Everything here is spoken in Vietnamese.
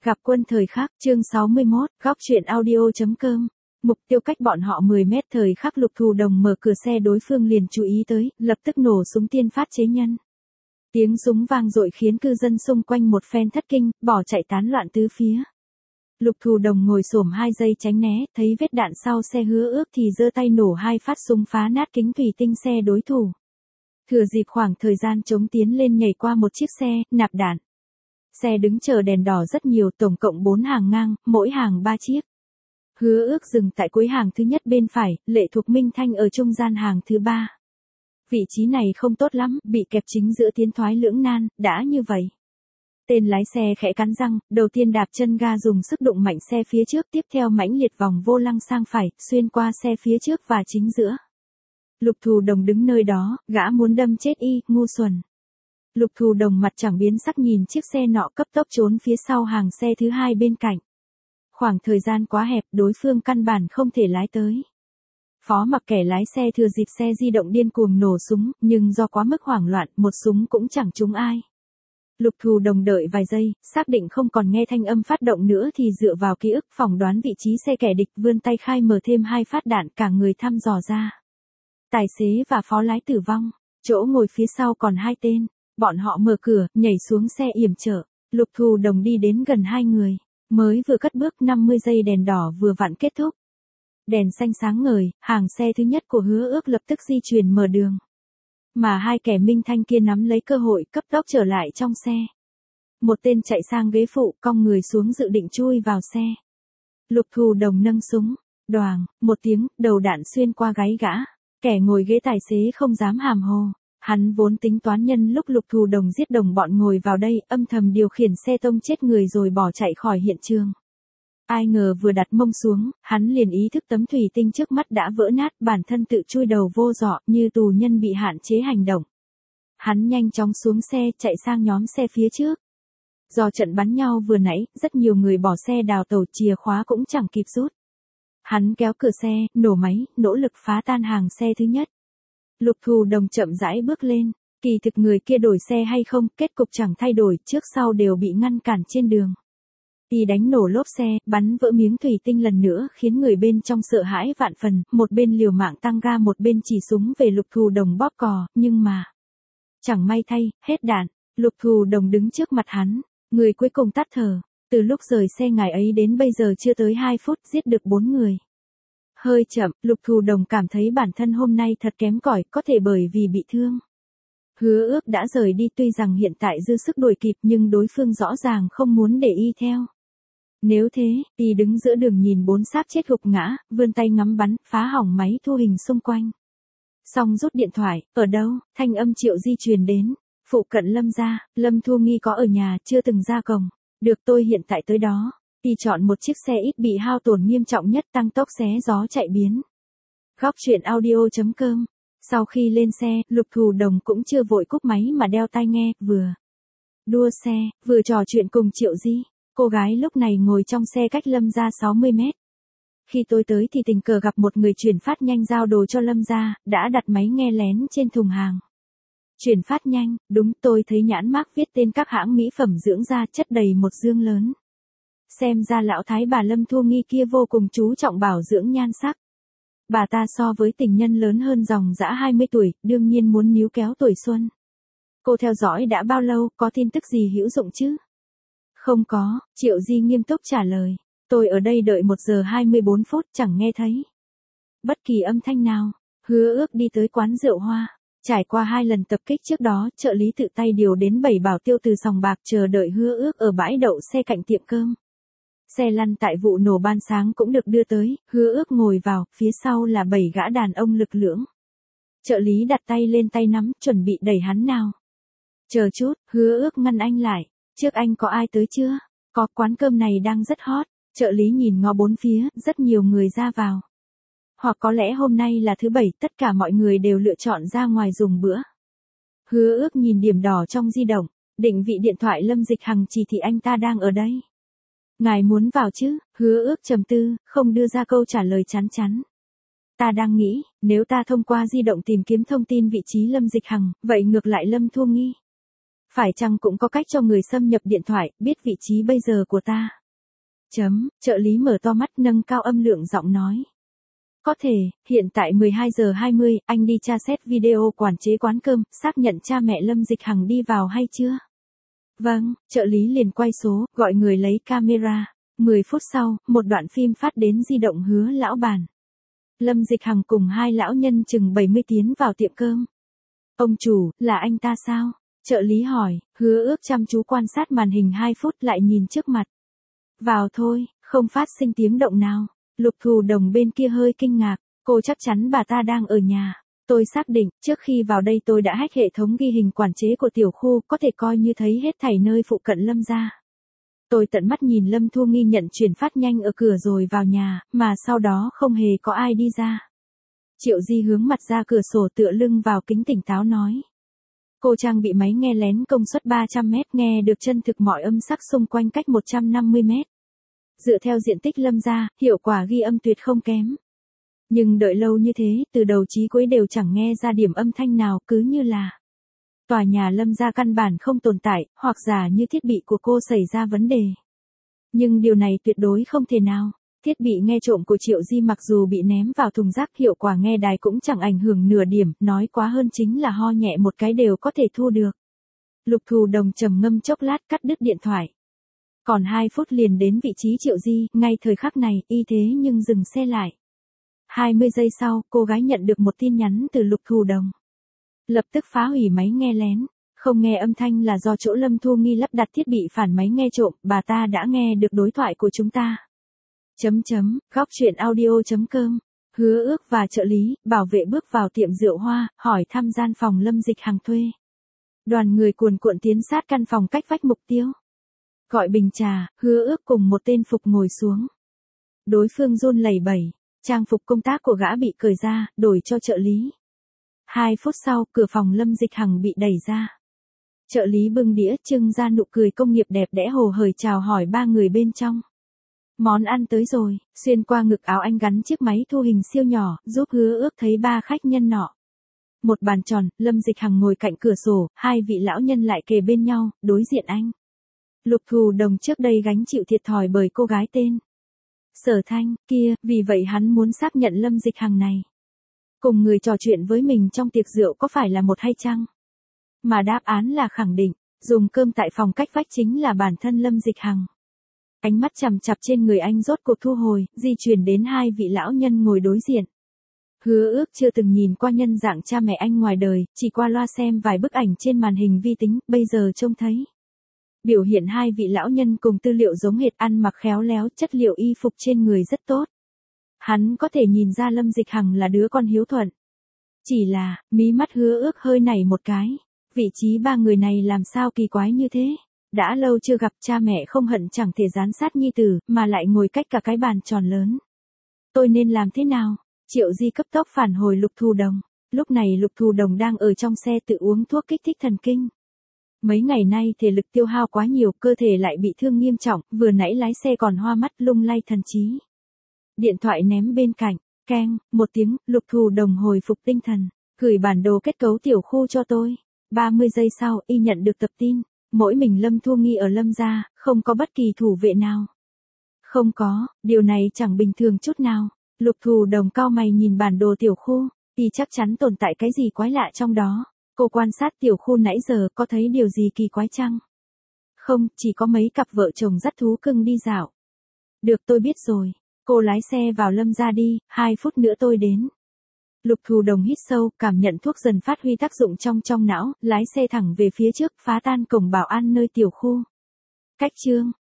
Gặp quân thời khắc, chương 61, góc truyện audio.com. Mục tiêu cách bọn họ 10 mét thời khắc Lục Thù Đồng mở cửa xe đối phương liền chú ý tới, lập tức nổ súng tiên phát chế nhân. Tiếng súng vang dội khiến cư dân xung quanh một phen thất kinh, bỏ chạy tán loạn tứ phía. Lục Thù Đồng ngồi xổm 2 giây tránh né, thấy vết đạn sau xe Hứa Ước thì giơ tay nổ 2 phát súng phá nát kính thủy tinh xe đối thủ. Thừa dịp khoảng thời gian chống tiến lên nhảy qua một chiếc xe, nạp đạn. Xe đứng chờ đèn đỏ rất nhiều, tổng cộng 4 hàng ngang, mỗi hàng 3 chiếc. Hứa Ước dừng tại cuối hàng thứ nhất bên phải, Lệ Thục Minh Thanh ở trung gian hàng thứ 3. Vị trí này không tốt lắm, bị kẹp chính giữa tiến thoái lưỡng nan, đã như vậy. Tên lái xe khẽ cắn răng, đầu tiên đạp chân ga dùng sức đụng mạnh xe phía trước, tiếp theo mãnh liệt vòng vô lăng sang phải, xuyên qua xe phía trước và chính giữa. Lục Thù Đồng đứng nơi đó, gã muốn đâm chết y, ngu xuẩn. Lục Thù Đồng mặt chẳng biến sắc nhìn chiếc xe nọ cấp tốc trốn phía sau hàng xe thứ 2 bên cạnh. Khoảng thời gian quá hẹp, đối phương căn bản không thể lái tới. Phó Mặc kẻ lái xe thừa dịp xe di động điên cuồng nổ súng, nhưng do quá mức hoảng loạn, một súng cũng chẳng trúng ai. Lục Thù Đồng đợi vài giây, xác định không còn nghe thanh âm phát động nữa thì dựa vào ký ức phỏng đoán vị trí xe kẻ địch, vươn tay khai mở thêm 2 phát đạn, cả người thăm dò ra. Tài xế và phó lái tử vong, chỗ ngồi phía sau còn 2 tên. Bọn họ mở cửa, nhảy xuống xe yểm trợ. Lục Thù Đồng đi đến gần 2 người. Mới vừa cất bước 50 giây đèn đỏ vừa vặn kết thúc. Đèn xanh sáng ngời, hàng xe thứ nhất của Hứa Ước lập tức di chuyển mở đường. Mà 2 kẻ Minh Thanh kia nắm lấy cơ hội cấp tốc trở lại trong xe. Một tên chạy sang ghế phụ, cong người xuống dự định chui vào xe. Lục Thù Đồng nâng súng. Đoàng, một tiếng, đầu đạn xuyên qua gáy gã. Kẻ ngồi ghế tài xế không dám hàm hồ. Hắn vốn tính toán nhân lúc Lục Thù Đồng giết đồng bọn ngồi vào đây, âm thầm điều khiển xe tông chết người rồi bỏ chạy khỏi hiện trường. Ai ngờ vừa đặt mông xuống, hắn liền ý thức tấm thủy tinh trước mắt đã vỡ nát, bản thân tự chui đầu vô dọ, như tù nhân bị hạn chế hành động. Hắn nhanh chóng xuống xe, chạy sang nhóm xe phía trước. Do trận bắn nhau vừa nãy, rất nhiều người bỏ xe đào tẩu, chìa khóa cũng chẳng kịp rút. Hắn kéo cửa xe, nổ máy, nỗ lực phá tan hàng xe thứ nhất. Lục Thù Đồng chậm rãi bước lên, kỳ thực người kia đổi xe hay không, kết cục chẳng thay đổi, trước sau đều bị ngăn cản trên đường. Y đánh nổ lốp xe, bắn vỡ miếng thủy tinh lần nữa khiến người bên trong sợ hãi vạn phần, một bên liều mạng tăng ga một bên chỉ súng về Lục Thù Đồng bóp cò, nhưng mà... Chẳng may thay, hết đạn, Lục Thù Đồng đứng trước mặt hắn, người cuối cùng tắt thở, từ lúc rời xe ngày ấy đến bây giờ chưa tới 2 phút giết được 4 người. Hơi chậm, Lục Thù Đồng cảm thấy bản thân hôm nay thật kém cỏi, có thể bởi vì bị thương. Hứa Ước đã rời đi, tuy rằng hiện tại dư sức đuổi kịp nhưng đối phương rõ ràng không muốn để y theo. Nếu thế, y đứng giữa đường nhìn 4 xác chết gục ngã, vươn tay ngắm bắn, phá hỏng máy thu hình xung quanh. Xong rút điện thoại, ở đâu, thanh âm Triệu Di truyền đến. Phụ cận Lâm gia, Lâm Thu Nghi có ở nhà, chưa từng ra cổng. Được, tôi hiện tại tới đó. Y chọn một chiếc xe ít bị hao tổn nghiêm trọng nhất, tăng tốc xé gió chạy biến. Góc truyện audio.com. Sau khi lên xe, Lục Thù Đồng cũng chưa vội cúp máy mà đeo tai nghe, vừa đua xe, vừa trò chuyện cùng Triệu Di. Cô gái lúc này ngồi trong xe cách Lâm gia 60 mét. Khi tôi tới thì tình cờ gặp một người chuyển phát nhanh giao đồ cho Lâm gia, đã đặt máy nghe lén trên thùng hàng. Chuyển phát nhanh, đúng, tôi thấy nhãn mác viết tên các hãng mỹ phẩm dưỡng da chất đầy một dương lớn. Xem ra lão thái bà Lâm Thu Nghi kia vô cùng chú trọng bảo dưỡng nhan sắc. Bà ta so với tình nhân lớn hơn dòng dã 20 tuổi, đương nhiên muốn níu kéo tuổi xuân. Cô theo dõi đã bao lâu, có tin tức gì hữu dụng chứ? Không có, Triệu Di nghiêm túc trả lời. Tôi ở đây đợi 1 giờ 24 phút, chẳng nghe thấy bất kỳ âm thanh nào. Hứa Ước đi tới quán rượu Hoa. Trải qua 2 lần tập kích trước đó, trợ lý tự tay điều đến 7 bảo tiêu từ sòng bạc chờ đợi Hứa Ước ở bãi đậu xe cạnh tiệm cơm. Xe lăn tại vụ nổ ban sáng cũng được đưa tới, Hứa Ước ngồi vào, phía sau là 7 gã đàn ông lực lưỡng. Trợ lý đặt tay lên tay nắm, chuẩn bị đẩy hắn nào. Chờ chút, Hứa Ước ngăn anh lại. Trước anh có ai tới chưa? Có, quán cơm này đang rất hot. Trợ lý nhìn ngó 4 phía, rất nhiều người ra vào. Hoặc có lẽ hôm nay là thứ 7, tất cả mọi người đều lựa chọn ra ngoài dùng bữa. Hứa Ước nhìn điểm đỏ trong di động, định vị điện thoại Lâm Dịch Hằng chỉ thị anh ta đang ở đây. Ngài muốn vào chứ? Hứa Ước trầm tư, không đưa ra câu trả lời chắn chắn. Ta đang nghĩ, nếu ta thông qua di động tìm kiếm thông tin vị trí Lâm Dịch Hằng, vậy ngược lại Lâm Thu Nghi Phải chăng cũng có cách cho người xâm nhập điện thoại, biết vị trí bây giờ của ta? Trợ lý mở to mắt nâng cao âm lượng giọng nói. Có thể, hiện tại 12 giờ 20, anh đi tra xét video quản chế quán cơm, xác nhận cha mẹ Lâm Dịch Hằng đi vào hay chưa? Vâng, trợ lý liền quay số, gọi người lấy camera. 10 phút sau, một đoạn phim phát đến di động Hứa lão bản. Lâm Dịch Hằng cùng hai lão nhân chừng 70 tiến vào tiệm cơm. Ông chủ, là anh ta sao? Trợ lý hỏi, Hứa Ước chăm chú quan sát màn hình 2 phút lại nhìn trước mặt. Vào thôi, không phát sinh tiếng động nào. Lục Thù Đồng bên kia hơi kinh ngạc, cô chắc chắn bà ta đang ở nhà. Tôi xác định, trước khi vào đây tôi đã hack hệ thống ghi hình quản chế của tiểu khu, có thể coi như thấy hết thảy nơi phụ cận Lâm gia. Tôi tận mắt nhìn Lâm Thu Nghi nhận chuyển phát nhanh ở cửa rồi vào nhà, mà sau đó không hề có ai đi ra. Triệu Di hướng mặt ra cửa sổ tựa lưng vào kính tỉnh táo nói. Cô trang bị máy nghe lén công suất 300 mét nghe được chân thực mọi âm sắc xung quanh cách 150 mét. Dựa theo diện tích Lâm gia, hiệu quả ghi âm tuyệt không kém. Nhưng đợi lâu như thế, từ đầu chí cuối đều chẳng nghe ra điểm âm thanh nào, cứ như là tòa nhà Lâm gia căn bản không tồn tại, hoặc giả như thiết bị của cô xảy ra vấn đề. Nhưng điều này tuyệt đối không thể nào. Thiết bị nghe trộm của Triệu Di mặc dù bị ném vào thùng rác, hiệu quả nghe đài cũng chẳng ảnh hưởng nửa điểm, nói quá hơn chính là ho nhẹ một cái đều có thể thu được. Lục Thù Đồng trầm ngâm chốc lát cắt đứt điện thoại. Còn 2 phút liền đến vị trí Triệu Di, ngay thời khắc này, y thế nhưng dừng xe lại. 20 giây sau, cô gái nhận được một tin nhắn từ Lục Thù Đồng. Lập tức phá hủy máy nghe lén, không nghe âm thanh là do chỗ Lâm Thu Nghi lắp đặt thiết bị phản máy nghe trộm, bà ta đã nghe được đối thoại của chúng ta. Góc truyện audio.com. Hứa Ước và trợ lý, bảo vệ bước vào tiệm rượu Hoa, hỏi thăm gian phòng Lâm Dịch Hằng thuê. Đoàn người cuồn cuộn tiến sát căn phòng cách vách mục tiêu. Gọi bình trà, Hứa Ước cùng một tên phục ngồi xuống. Đối phương run lẩy bẩy, trang phục công tác của gã bị cởi ra, đổi cho trợ lý. 2 phút sau, cửa phòng Lâm Dịch Hằng bị đẩy ra. Trợ lý bưng đĩa trưng ra nụ cười công nghiệp đẹp đẽ hồ hởi chào hỏi 3 người bên trong. Món ăn tới rồi, xuyên qua ngực áo anh gắn chiếc máy thu hình siêu nhỏ, giúp Hứa Ước thấy 3 khách nhân nọ. Một bàn tròn, Lâm Dịch Hằng ngồi cạnh cửa sổ, 2 vị lão nhân lại kề bên nhau, đối diện anh. Lục Thù Đồng trước đây gánh chịu thiệt thòi bởi cô gái tên Sở Thanh kia, vì vậy hắn muốn xác nhận Lâm Dịch Hằng này cùng người trò chuyện với mình trong tiệc rượu có phải là một hay chăng? Mà đáp án là khẳng định, dùng cơm tại phòng cách vách chính là bản thân Lâm Dịch Hằng. Ánh mắt chằm chặp trên người anh rốt cuộc thu hồi, di chuyển đến 2 vị lão nhân ngồi đối diện. Hứa Ước chưa từng nhìn qua nhân dạng cha mẹ anh ngoài đời, chỉ qua loa xem vài bức ảnh trên màn hình vi tính, bây giờ trông thấy. Biểu hiện 2 vị lão nhân cùng tư liệu giống hệt, ăn mặc khéo léo, chất liệu y phục trên người rất tốt. Hắn có thể nhìn ra Lâm Dịch Hằng là đứa con hiếu thuận. Chỉ là, mí mắt Hứa Ước hơi nảy một cái. Vị trí 3 người này làm sao kỳ quái như thế? Đã lâu chưa gặp, cha mẹ không hận chẳng thể giám sát nhi tử, mà lại ngồi cách cả cái bàn tròn lớn. Tôi nên làm thế nào? Triệu Di cấp tốc phản hồi Lục Thù Đồng. Lúc này Lục Thù Đồng đang ở trong xe tự uống thuốc kích thích thần kinh. Mấy ngày nay thể lực tiêu hao quá nhiều, cơ thể lại bị thương nghiêm trọng, vừa nãy lái xe còn hoa mắt lung lay thần trí. Điện thoại ném bên cạnh, keng, một tiếng, Lục Thù Đồng hồi phục tinh thần, gửi bản đồ kết cấu tiểu khu cho tôi. 30 giây sau, y nhận được tập tin, mỗi mình Lâm Thu Nghi ở Lâm gia, không có bất kỳ thủ vệ nào. Không có, điều này chẳng bình thường chút nào. Lục Thù Đồng cau mày nhìn bản đồ tiểu khu, y chắc chắn tồn tại cái gì quái lạ trong đó. Cô quan sát tiểu khu nãy giờ, có thấy điều gì kỳ quái chăng? Không, chỉ có mấy cặp vợ chồng dắt thú cưng đi dạo. Được, tôi biết rồi. Cô lái xe vào Lâm gia đi, 2 phút nữa tôi đến. Lục Thù Đồng hít sâu, cảm nhận thuốc dần phát huy tác dụng trong não, lái xe thẳng về phía trước, phá tan cổng bảo an nơi tiểu khu. Cách chương